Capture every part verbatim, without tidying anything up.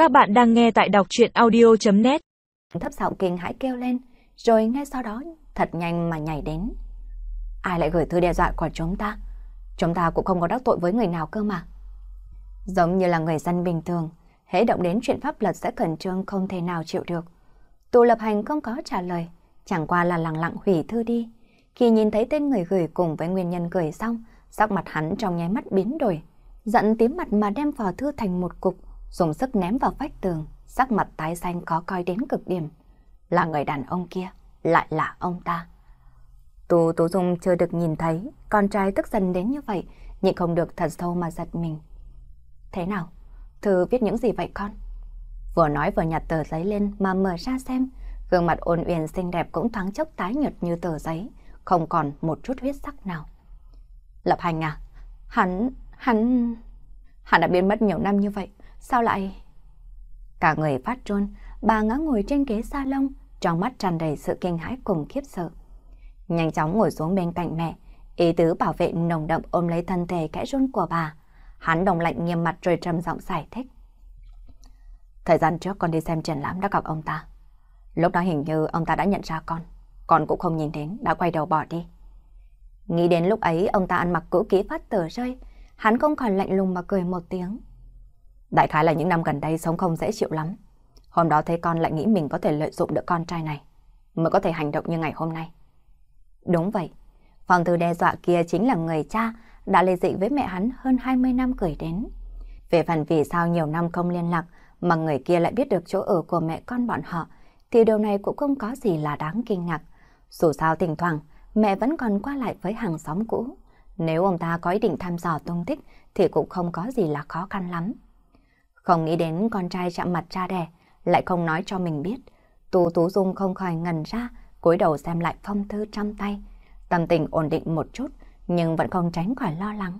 Các bạn đang nghe tại đọc truyện audio chấm net. Thấp giọng kinh hãi kêu lên, rồi ngay sau đó thật nhanh mà nhảy đến. Ai lại gửi thư đe dọa của chúng ta? Chúng ta cũng không có đắc tội với người nào cơ mà. Giống như là người dân bình thường, hễ động đến chuyện pháp luật sẽ khẩn trương không thể nào chịu được. Tù Lập Hành không có trả lời, chẳng qua là lặng lặng hủy thư đi. Khi nhìn thấy tên người gửi cùng với nguyên nhân gửi xong, sắc mặt hắn trong nháy mắt biến đổi, giận tím mặt mà đem vỏ thư thành một cục, dùng sức ném vào vách tường, sắc mặt tái xanh khó coi đến cực điểm. Là người đàn ông kia, lại là ông ta. Tù Tú Dung chưa được nhìn thấy con trai tức giận đến như vậy, nhịn không được thật sâu mà giật mình. Thế nào? Thư viết những gì vậy con? Vừa nói vừa nhặt tờ giấy lên mà mở ra xem, gương mặt ôn uyển xinh đẹp cũng thoáng chốc tái nhợt như tờ giấy, không còn một chút huyết sắc nào. Lập Hành à? Hắn, hắn... Hắn đã biến mất nhiều năm như vậy, sao lại... Cả người phát run, bà ngã ngồi trên ghế salon, trong mắt tràn đầy sự kinh hãi cùng khiếp sợ. Nhanh chóng ngồi xuống bên cạnh mẹ, ý tứ bảo vệ nồng đậm ôm lấy thân thể kẽ run của bà. Hắn đồng lạnh nghiêm mặt rồi trầm giọng giải thích. Thời gian trước con đi xem triển lãm đã gặp ông ta. Lúc đó hình như ông ta đã nhận ra con, con cũng không nhìn đến, đã quay đầu bỏ đi. Nghĩ đến lúc ấy ông ta ăn mặc cũ kỹ phát tờ rơi, hắn không còn lạnh lùng mà cười một tiếng. Đại khái là những năm gần đây sống không dễ chịu lắm. Hôm đó thấy con lại nghĩ mình có thể lợi dụng được con trai này, mới có thể hành động như ngày hôm nay. Đúng vậy, phong thư đe dọa kia chính là người cha đã ly dị với mẹ hắn hơn hai mươi năm gửi đến. Về phần vì sao nhiều năm không liên lạc mà người kia lại biết được chỗ ở của mẹ con bọn họ, thì điều này cũng không có gì là đáng kinh ngạc. Dù sao thỉnh thoảng mẹ vẫn còn qua lại với hàng xóm cũ. Nếu ông ta có ý định thăm dò tung tích thì cũng không có gì là khó khăn lắm. Không nghĩ đến con trai chạm mặt cha đẻ, lại không nói cho mình biết. Tù Tú Dung không khỏi ngần ra, cúi đầu xem lại phong thư trong tay. Tâm tình ổn định một chút, nhưng vẫn không tránh khỏi lo lắng.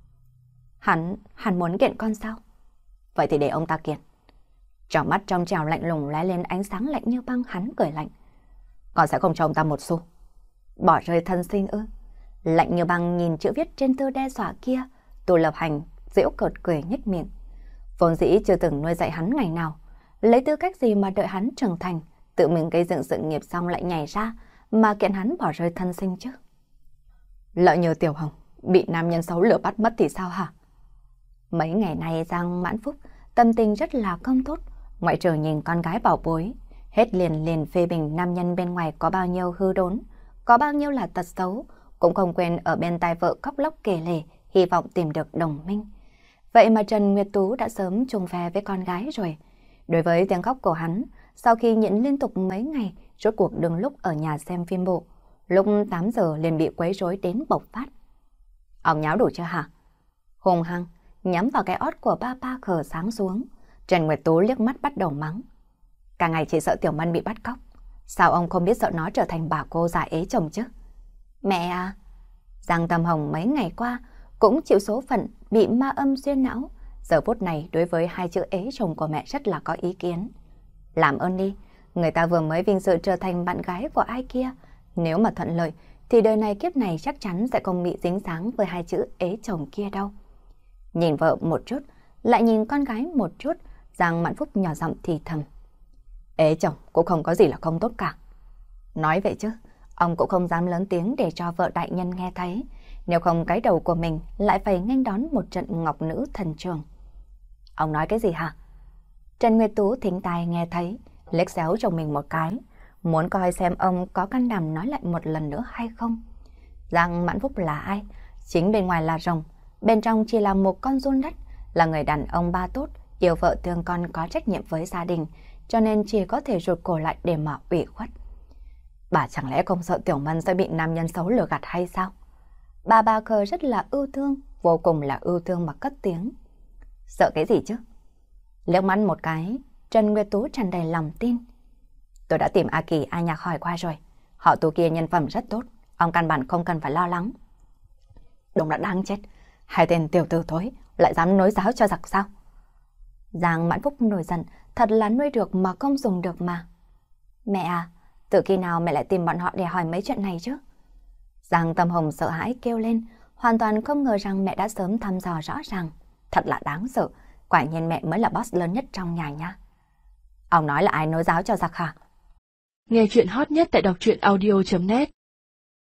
Hắn, hắn muốn kiện con sao? Vậy thì để ông ta kiện. Trong mắt trong trào lạnh lùng lóe lên ánh sáng lạnh như băng, hắn cười lạnh. Con sẽ không cho ông ta một xu. Bỏ rơi thân sinh ư? Lạnh như băng nhìn chữ viết trên thư đe dọa kia, Tù Lập Hành giễu cợt cười nhếch miệng. Vốn dĩ chưa từng nuôi dạy hắn ngày nào, lấy tư cách gì mà đợi hắn trưởng thành, tự mình gây dựng sự nghiệp xong lại nhảy ra mà kiện hắn bỏ rơi thân sinh chứ? Lỡ như Tiểu Hồng bị nam nhân xấu lừa bắt mất thì sao hả? Mấy ngày nay Giang Mãn Phúc tâm tình rất là không tốt, ngoại trừ nhìn con gái bảo bối, hết liền liền phê bình nam nhân bên ngoài có bao nhiêu hư đốn, có bao nhiêu là tật xấu, cũng không quên ở bên tai vợ khóc lóc kể lể, hy vọng tìm được đồng minh. Vậy mà Trần Nguyệt Tú đã sớm chung phe với con gái rồi. Đối với tiếng khóc của hắn, sau khi nhịn liên tục mấy ngày, rốt cuộc đừng lúc ở nhà xem phim bộ, lúc tám giờ liền bị quấy rối đến bộc phát. Ông nháo đủ chưa hả? Hùng hăng nhắm vào cái ót của ba ba khờ sáng xuống. Trần Nguyệt Tú liếc mắt bắt đầu mắng. Cả ngày chỉ sợ Tiểu Mân bị bắt cóc, sao ông không biết sợ nó trở thành bà cô già ế chồng chứ? Mẹ à! Giang Tâm Hồng mấy ngày qua cũng chịu số phận bị ma âm xuyên não, giờ phút này đối với hai chữ ế chồng của mẹ rất là có ý kiến. Làm ơn đi, người ta vừa mới vinh dự trở thành bạn gái của ai kia, nếu mà thuận lợi thì đời này kiếp này chắc chắn sẽ không bị dính dáng với hai chữ ế chồng kia đâu. Nhìn vợ một chút, lại nhìn con gái một chút, Giang Mãn Phúc nhỏ giọng thì thầm. Ế chồng cũng không có gì là không tốt cả. Nói vậy chứ, ông cũng không dám lớn tiếng để cho vợ đại nhân nghe thấy, nếu không cái đầu của mình lại phải nghênh đón một trận ngọc nữ thần trường. Ông nói cái gì hả? Trần Nguyệt Tú thính tai nghe thấy, liếc xéo chồng mình một cái, muốn coi xem ông có can đảm nói lại một lần nữa hay không. Giang Mãn Phúc là ai? Chính bên ngoài là rồng, bên trong chỉ là một con giun đất, là người đàn ông ba tốt, yêu vợ thương con, có trách nhiệm với gia đình, cho nên chỉ có thể rụt cổ lại để mà ủy khuất. Bà chẳng lẽ không sợ Tiểu Mân sẽ bị nam nhân xấu lừa gạt hay sao? Bà bà khờ rất là ưu thương, vô cùng là ưu thương mà cất tiếng. Sợ cái gì chứ? Liếc mắt một cái, Trần Nguyệt Tú tràn đầy lòng tin. Tôi đã tìm A Kỳ, A Nhạc hỏi qua rồi. Họ Tú kia nhân phẩm rất tốt, ông căn bản không cần phải lo lắng. Đúng là đáng chết, hai tên tiểu tử thối lại dám nối giáo cho giặc sao? Giang Mãn Phúc nổi giận, thật là nuôi được mà không dùng được mà. Mẹ à, từ khi nào mẹ lại tìm bọn họ để hỏi mấy chuyện này chứ? Giang Tâm Hồng sợ hãi kêu lên, hoàn toàn không ngờ rằng mẹ đã sớm thăm dò rõ ràng. Thật là đáng sợ, Quả nhiên mẹ mới là boss lớn nhất trong nhà nha. Ông nói là ai nối giáo cho giặc hả? Nghe chuyện hot nhất tại đọc truyện audio chấm net.